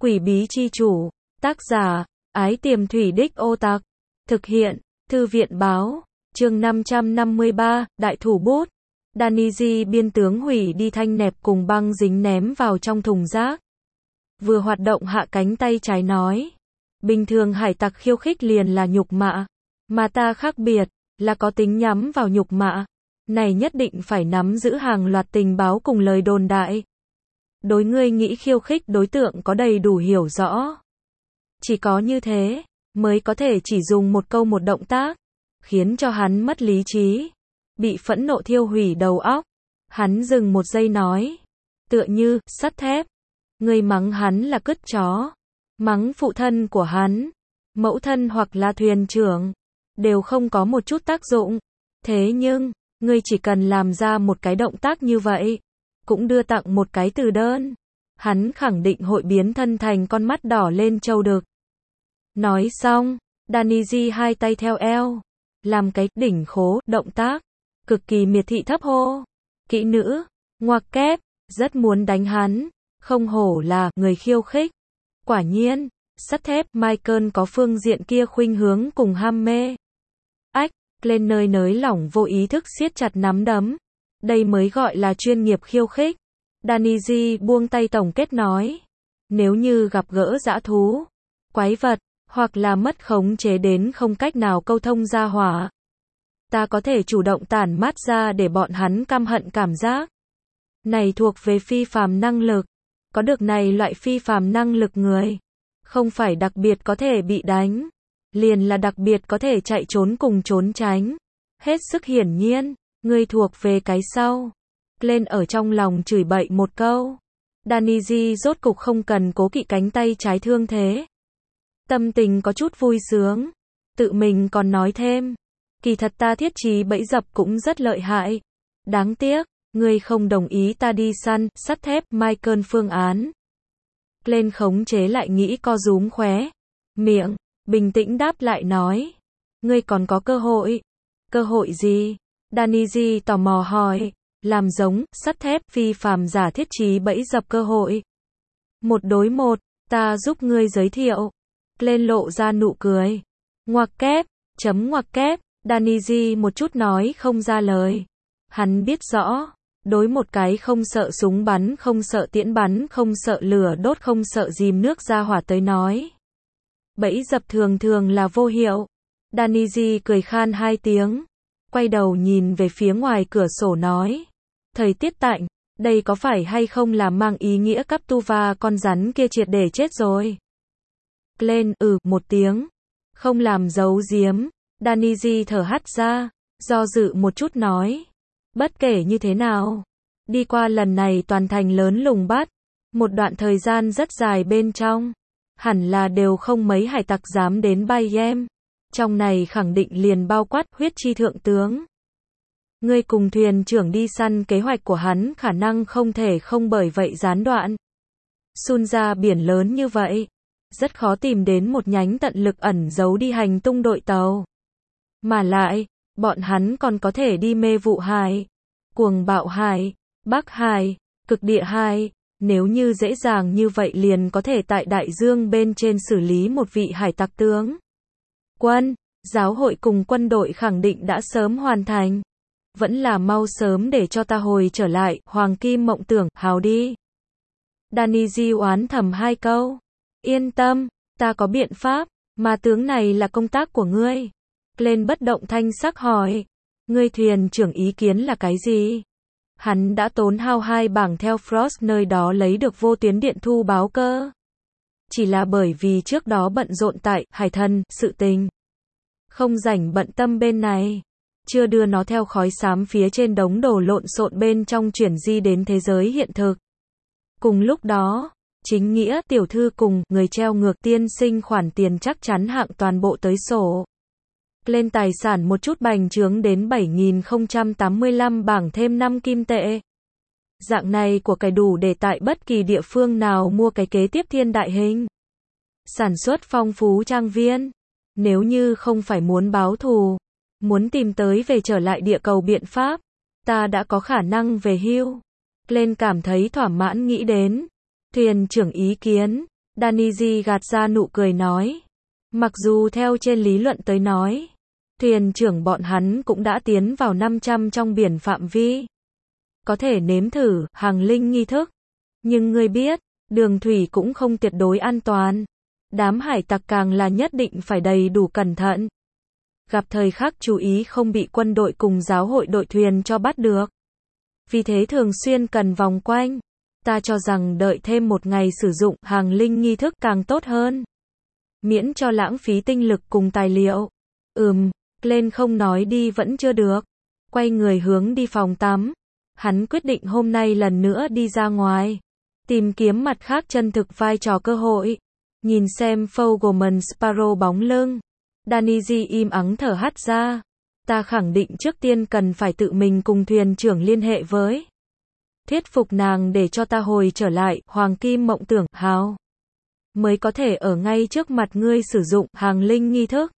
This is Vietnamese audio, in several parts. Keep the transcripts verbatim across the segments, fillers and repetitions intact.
Quỷ bí chi chủ. Tác giả, Ái Tiềm Thủy Đích Ô Tặc. Thực hiện, Thư viện báo. Chương năm trăm năm mươi ba, Đại thủ bút. Daniji biên tướng hủy đi thanh nẹp cùng băng dính ném vào trong thùng rác. Vừa hoạt động hạ cánh tay trái nói. Bình thường hải tặc khiêu khích liền là nhục mạ. Mà ta khác biệt, là có tính nhắm vào nhục mạ. Này nhất định phải nắm giữ hàng loạt tình báo cùng lời đồn đại. Đối ngươi nghĩ khiêu khích đối tượng có đầy đủ hiểu rõ. Chỉ có như thế, mới có thể chỉ dùng một câu một động tác, khiến cho hắn mất lý trí, bị phẫn nộ thiêu hủy đầu óc. Hắn dừng một giây nói, tựa như, sắt thép. Ngươi mắng hắn là cứt chó, mắng phụ thân của hắn, mẫu thân hoặc là thuyền trưởng, đều không có một chút tác dụng. Thế nhưng, ngươi chỉ cần làm ra một cái động tác như vậy, cũng đưa tặng một cái từ đơn, hắn khẳng định hội biến thân thành con mắt đỏ lên trâu đực. Nói xong, Daniji hai tay theo eo, làm cái đỉnh khố động tác, cực kỳ miệt thị thấp hô. Kỹ nữ, ngoặc kép, rất muốn đánh hắn, không hổ là người khiêu khích. Quả nhiên, sắt thép Michael có phương diện kia khuynh hướng cùng ham mê. Ách, lên nơi nới lỏng vô ý thức siết chặt nắm đấm. Đây mới gọi là chuyên nghiệp khiêu khích. Daniji buông tay tổng kết nói. Nếu như gặp gỡ dã thú, quái vật, hoặc là mất khống chế đến không cách nào câu thông ra hỏa, ta có thể chủ động tản mát ra để bọn hắn căm hận cảm giác. Này thuộc về phi phàm năng lực. Có được này loại phi phàm năng lực người, không phải đặc biệt có thể bị đánh, liền là đặc biệt có thể chạy trốn cùng trốn tránh. Hết sức hiển nhiên, ngươi thuộc về cái sau. Lên ở trong lòng chửi bậy một câu. Daniji rốt cục không cần cố kỵ cánh tay trái thương thế. Tâm tình có chút vui sướng. Tự mình còn nói thêm. Kỳ thật ta thiết trí bẫy dập cũng rất lợi hại. Đáng tiếc, ngươi không đồng ý ta đi săn, sắt thép, Michael phương án. Lên khống chế lại nghĩ co rúm khóe miệng, bình tĩnh đáp lại nói. Ngươi còn có cơ hội. Cơ hội gì? Daniji tò mò hỏi. Làm giống, sắt thép, phi phàm giả thiết trí bẫy dập cơ hội. Một đối một, ta giúp ngươi giới thiệu. Lên lộ ra nụ cười. Ngoặc kép, chấm ngoặc kép, Daniji một chút nói không ra lời. Hắn biết rõ, đối một cái không sợ súng bắn, không sợ tiễn bắn, không sợ lửa đốt, không sợ dìm nước ra hỏa tới nói. Bẫy dập thường thường là vô hiệu. Daniji cười khan hai tiếng, quay đầu nhìn về phía ngoài cửa sổ nói. Thời tiết tạnh, đây có phải hay không là mang ý nghĩa Captuva con rắn kia triệt để chết rồi? Lên, ừ, một tiếng. Không làm giấu giếm. Daniji thở hắt ra, do dự một chút nói. Bất kể như thế nào, đi qua lần này toàn thành lớn lùng bắt, một đoạn thời gian rất dài bên trong, hẳn là đều không mấy hải tặc dám đến Bayem. Trong này khẳng định liền bao quát huyết chi thượng tướng. Ngươi cùng thuyền trưởng đi săn, kế hoạch của hắn khả năng không thể không bởi vậy gián đoạn. Sun ra biển lớn như vậy, rất khó tìm đến một nhánh tận lực ẩn giấu đi hành tung đội tàu. Mà lại, bọn hắn còn có thể đi mê vụ hải, cuồng bạo hải, bắc hải, cực địa hải. Nếu như dễ dàng như vậy liền có thể tại đại dương bên trên xử lý một vị hải tặc tướng. Quân, giáo hội cùng quân đội khẳng định đã sớm hoàn thành. Vẫn là mau sớm để cho ta hồi trở lại, hoàng kim mộng tưởng, hào đi. Daniji oán thầm hai câu. Yên tâm, ta có biện pháp, mà tướng này là công tác của ngươi. Lên bất động thanh sắc hỏi. Ngươi thuyền trưởng ý kiến là cái gì? Hắn đã tốn hao hai bảng theo Frost nơi đó lấy được vô tuyến điện thu báo cơ. Chỉ là bởi vì trước đó bận rộn tại hải thần, sự tình. Không rảnh bận tâm bên này. Chưa đưa nó theo khói xám phía trên đống đồ lộn xộn bên trong chuyển di đến thế giới hiện thực. Cùng lúc đó, chính nghĩa tiểu thư cùng người treo ngược tiên sinh khoản tiền chắc chắn hạng toàn bộ tới sổ. Lên tài sản một chút bành trướng đến bảy nghìn không trăm tám mươi lăm bảng thêm năm kim tệ. Dạng này của cải đủ để tại bất kỳ địa phương nào mua cái kế tiếp thiên đại hình. Sản xuất phong phú trang viên. Nếu như không phải muốn báo thù, muốn tìm tới về trở lại địa cầu biện pháp, ta đã có khả năng về hưu. Lên cảm thấy thỏa mãn nghĩ đến. Thuyền trưởng ý kiến, Daniji gạt ra nụ cười nói. Mặc dù theo trên lý luận tới nói, thuyền trưởng bọn hắn cũng đã tiến vào năm trăm trong biển phạm vi. Có thể nếm thử hàng linh nghi thức. Nhưng ngươi biết, đường thủy cũng không tuyệt đối an toàn. Đám hải tặc càng là nhất định phải đầy đủ cẩn thận. Gặp thời khắc chú ý không bị quân đội cùng giáo hội đội thuyền cho bắt được. Vì thế thường xuyên cần vòng quanh. Ta cho rằng đợi thêm một ngày sử dụng hàng linh nghi thức càng tốt hơn. Miễn cho lãng phí tinh lực cùng tài liệu. Ừm, lên không nói đi vẫn chưa được. Quay người hướng đi phòng tắm. Hắn quyết định hôm nay lần nữa đi ra ngoài. Tìm kiếm mặt khác chân thực vai trò cơ hội. Nhìn xem Fogelman Sparrow bóng lưng. Daniji im ắng thở hắt ra. Ta khẳng định trước tiên cần phải tự mình cùng thuyền trưởng liên hệ với. Thuyết phục nàng để cho ta hồi trở lại Hoàng Kim Mộng Tưởng Hào. Mới có thể ở ngay trước mặt ngươi sử dụng hàng linh nghi thức.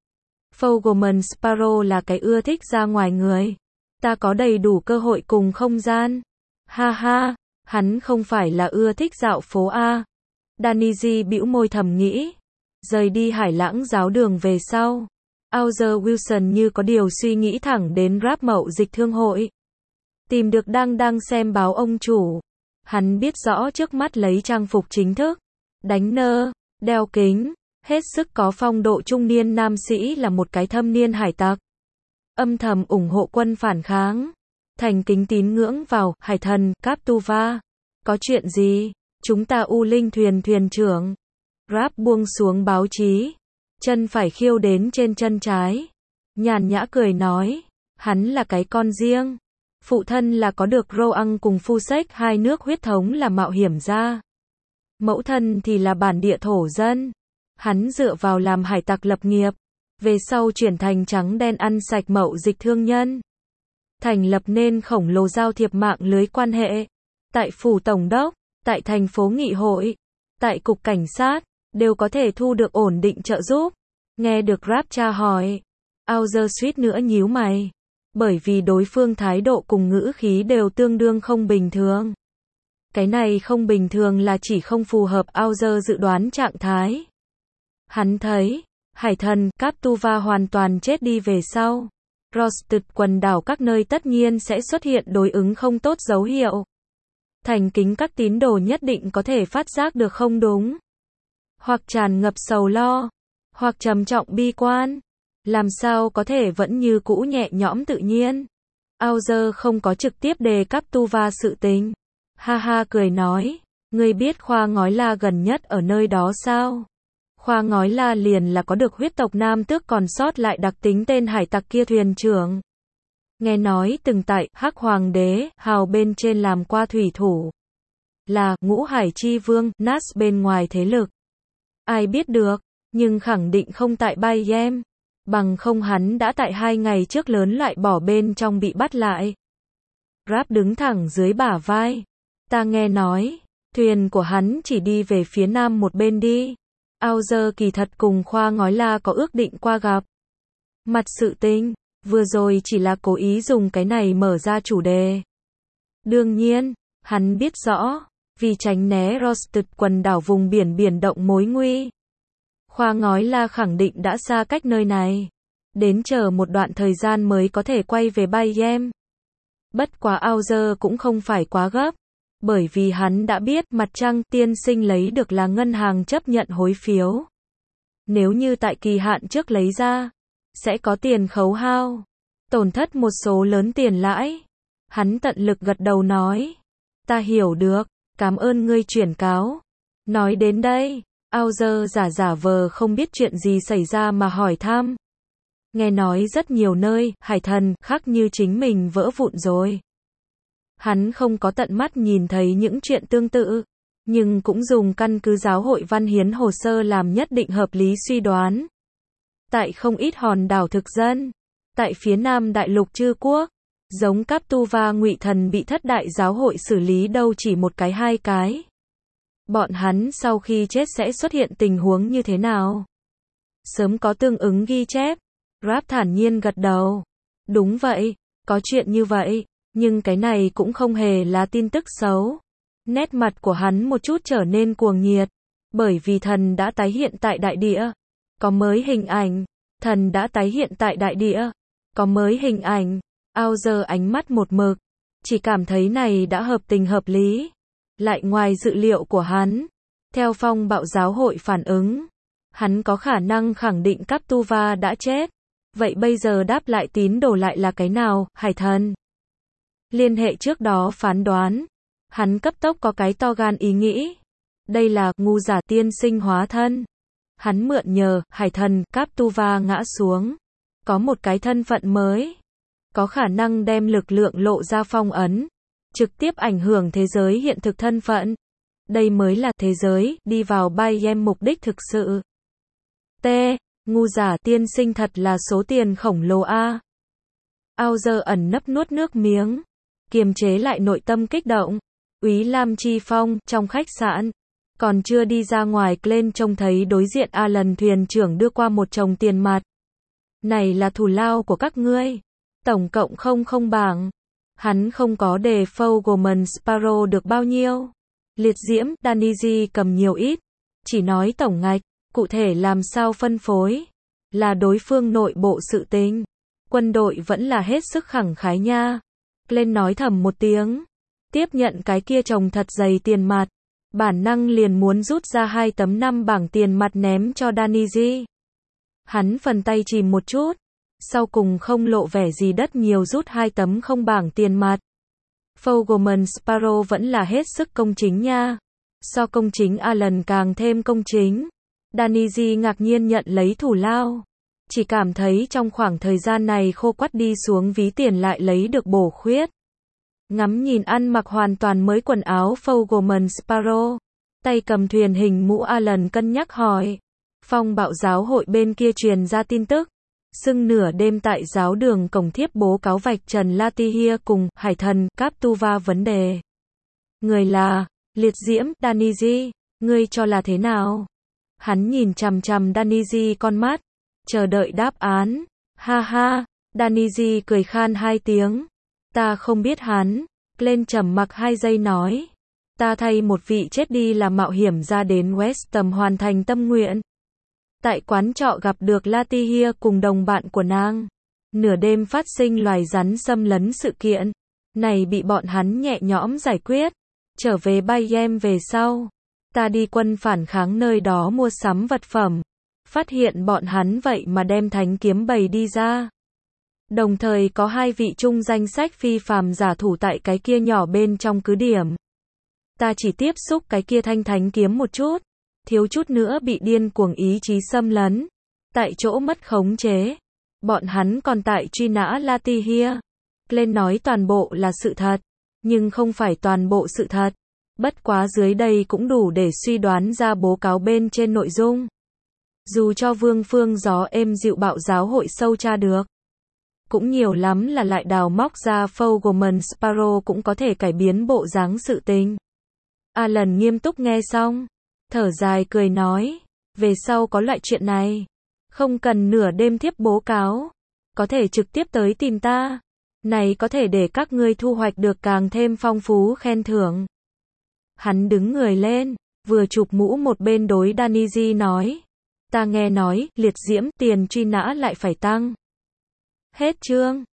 Fogelman Sparrow là cái ưa thích ra ngoài người. Ta có đầy đủ cơ hội cùng không gian. Ha ha, hắn không phải là ưa thích dạo phố A. Daniji bĩu môi thầm nghĩ. Rời đi Hải Lãng giáo đường về sau. Arthur Wilson như có điều suy nghĩ thẳng đến Rap Mậu Dịch Thương hội. Tìm được đang đang xem báo ông chủ. Hắn biết rõ trước mắt lấy trang phục chính thức, đánh nơ, đeo kính, hết sức có phong độ trung niên nam sĩ là một cái thâm niên hải tặc. Âm thầm ủng hộ quân phản kháng. Thành kính tín ngưỡng vào hải thần Captuva. Có chuyện gì? Chúng ta U Linh thuyền thuyền trưởng. Rap buông xuống báo chí. Chân phải khiêu đến trên chân trái. Nhàn nhã cười nói. Hắn là cái con riêng. Phụ thân là có được Roang cùng Phu Sách hai nước huyết thống là mạo hiểm gia. Mẫu thân thì là bản địa thổ dân. Hắn dựa vào làm hải tặc lập nghiệp. Về sau chuyển thành trắng đen ăn sạch mậu dịch thương nhân. Thành lập nên khổng lồ giao thiệp mạng lưới quan hệ. Tại phủ tổng đốc, tại thành phố nghị hội, tại cục cảnh sát, đều có thể thu được ổn định trợ giúp. Nghe được Rap tra hỏi. Arthur suýt nữa nhíu mày. Bởi vì đối phương thái độ cùng ngữ khí đều tương đương không bình thường. Cái này không bình thường là chỉ không phù hợp Arthur dự đoán trạng thái. Hắn thấy, hải thần Captuva hoàn toàn chết đi về sau. Rosted quần đảo các nơi tất nhiên sẽ xuất hiện đối ứng không tốt dấu hiệu. Thành kính các tín đồ nhất định có thể phát giác được không đúng. Hoặc tràn ngập sầu lo, hoặc trầm trọng bi quan. Làm sao có thể vẫn như cũ nhẹ nhõm tự nhiên. Arthur không có trực tiếp đề Captuva sự tình. Ha ha cười nói, ngươi biết Khoa Ngói La gần nhất ở nơi đó sao? Khoa Ngói La liền là có được huyết tộc nam tước còn sót lại đặc tính tên hải tặc kia thuyền trưởng. Nghe nói từng tại Hắc Hoàng đế hào bên trên làm qua thủy thủ. Là Ngũ Hải Chi Vương Nas bên ngoài thế lực. Ai biết được, nhưng khẳng định không tại Bayem. Bằng không hắn đã tại hai ngày trước lớn loại bỏ bên trong bị bắt lại. Rap đứng thẳng dưới bả vai. Ta nghe nói, thuyền của hắn chỉ đi về phía nam một bên đi. Arthur kỳ thật cùng Khoa Ngói La có ước định qua gặp. Mặt sự tình, vừa rồi chỉ là cố ý dùng cái này mở ra chủ đề. Đương nhiên, hắn biết rõ, vì tránh né Rosted quần đảo vùng biển biển động mối nguy. Khoa Ngói La khẳng định đã xa cách nơi này. Đến chờ một đoạn thời gian mới có thể quay về Bayem. Bất quá Arthur cũng không phải quá gấp. Bởi vì hắn đã biết mặt trăng tiên sinh lấy được là ngân hàng chấp nhận hối phiếu. Nếu như tại kỳ hạn trước lấy ra, sẽ có tiền khấu hao. Tổn thất một số lớn tiền lãi. Hắn tận lực gật đầu nói. Ta hiểu được, cảm ơn ngươi chuyển cáo. Nói đến đây. Arthur giả giả vờ không biết chuyện gì xảy ra mà hỏi thăm. Nghe nói rất nhiều nơi, hải thần, khác như chính mình vỡ vụn rồi. Hắn không có tận mắt nhìn thấy những chuyện tương tự, nhưng cũng dùng căn cứ giáo hội văn hiến hồ sơ làm nhất định hợp lý suy đoán. Tại không ít hòn đảo thực dân, tại phía nam đại lục Trư Quốc, giống Captuva ngụy thần bị thất đại giáo hội xử lý đâu chỉ một cái hai cái. Bọn hắn sau khi chết sẽ xuất hiện tình huống như thế nào? Sớm có tương ứng ghi chép. Rap thản nhiên gật đầu. Đúng vậy, có chuyện như vậy, nhưng cái này cũng không hề là tin tức xấu. Nét mặt của hắn một chút trở nên cuồng nhiệt. Bởi vì thần đã tái hiện tại đại địa. Có mới hình ảnh. Thần đã tái hiện tại đại địa. Có mới hình ảnh. Ao giờ ánh mắt một mực. Chỉ cảm thấy này đã hợp tình hợp lý. Lại ngoài dự liệu của hắn. Theo phong bạo giáo hội phản ứng. Hắn có khả năng khẳng định Captuva đã chết. Vậy bây giờ đáp lại tín đồ lại là cái nào, hải thần? Liên hệ trước đó phán đoán. Hắn cấp tốc có cái to gan ý nghĩ. Đây là ngu giả tiên sinh hóa thân. Hắn mượn nhờ hải thần Captuva ngã xuống. Có một cái thân phận mới. Có khả năng đem lực lượng lộ ra phong ấn. Trực tiếp ảnh hưởng thế giới hiện thực thân phận. Đây mới là thế giới đi vào Bayem mục đích thực sự. T. Ngu giả tiên sinh thật là số tiền khổng lồ a. Ao giờ ẩn nấp nuốt nước miếng. Kiềm chế lại nội tâm kích động. Úy Lam Chi Phong, trong khách sạn. Còn chưa đi ra ngoài, Glenn trông thấy đối diện Alan thuyền trưởng đưa qua một chồng tiền mặt. Này là thù lao của các ngươi. Tổng cộng không không bảng. Hắn không có đề Fogelman Sparrow được bao nhiêu. Liệt diễm, Daniji cầm nhiều ít. Chỉ nói tổng ngạch, cụ thể làm sao phân phối. Là đối phương nội bộ sự tình. Quân đội vẫn là hết sức khẳng khái nha. Glenn nói thầm một tiếng. Tiếp nhận cái kia chồng thật dày tiền mặt. Bản năng liền muốn rút ra hai tấm năm bảng tiền mặt ném cho Daniji. Hắn phần tay chìm một chút. Sau cùng không lộ vẻ gì đất nhiều rút hai tấm không bảng tiền mặt. Fogelman Sparrow vẫn là hết sức công chính nha. So công chính Alan càng thêm công chính. Daniji ngạc nhiên nhận lấy thủ lao. Chỉ cảm thấy trong khoảng thời gian này khô quắt đi xuống ví tiền lại lấy được bổ khuyết. Ngắm nhìn ăn mặc hoàn toàn mới quần áo Fogelman Sparrow. Tay cầm thuyền hình mũ Alan cân nhắc hỏi. Phong bạo giáo hội bên kia truyền ra tin tức. Sưng nửa đêm tại giáo đường cổng thiếp bố cáo vạch trần Latihia cùng hải thần Captuva vấn đề. Người là liệt diễm Daniji, ngươi cho là thế nào? Hắn nhìn chằm chằm Daniji con mắt, chờ đợi đáp án. Ha ha, Daniji cười khan hai tiếng. Ta không biết hắn. Glenn trầm mặc hai giây nói. Ta thay một vị chết đi là mạo hiểm ra đến Westham hoàn thành tâm nguyện. Tại quán trọ gặp được Latihia cùng đồng bạn của nàng. Nửa đêm phát sinh loài rắn xâm lấn sự kiện. Này bị bọn hắn nhẹ nhõm giải quyết. Trở về Bayem về sau. Ta đi quân phản kháng nơi đó mua sắm vật phẩm. Phát hiện bọn hắn vậy mà đem thánh kiếm bày đi ra. Đồng thời có hai vị trung danh sách phi phàm giả thủ tại cái kia nhỏ bên trong cứ điểm. Ta chỉ tiếp xúc cái kia thanh thánh kiếm một chút. Thiếu chút nữa bị điên cuồng ý chí xâm lấn. Tại chỗ mất khống chế. Bọn hắn còn tại truy nã Latihia. Glenn nói toàn bộ là sự thật. Nhưng không phải toàn bộ sự thật. Bất quá dưới đây cũng đủ để suy đoán ra bố cáo bên trên nội dung. Dù cho vương phương gió êm dịu bạo giáo hội sâu tra được. Cũng nhiều lắm là lại đào móc ra Fogelman Sparrow cũng có thể cải biến bộ dáng sự tình. Alan nghiêm túc nghe xong. Thở dài cười nói. Về sau có loại chuyện này. Không cần nửa đêm thiếp bố cáo. Có thể trực tiếp tới tìm ta. Này có thể để các ngươi thu hoạch được càng thêm phong phú khen thưởng. Hắn đứng người lên. Vừa chụp mũ một bên đối Daniji nói. Ta nghe nói, liệt diễm tiền truy nã lại phải tăng. Hết chương.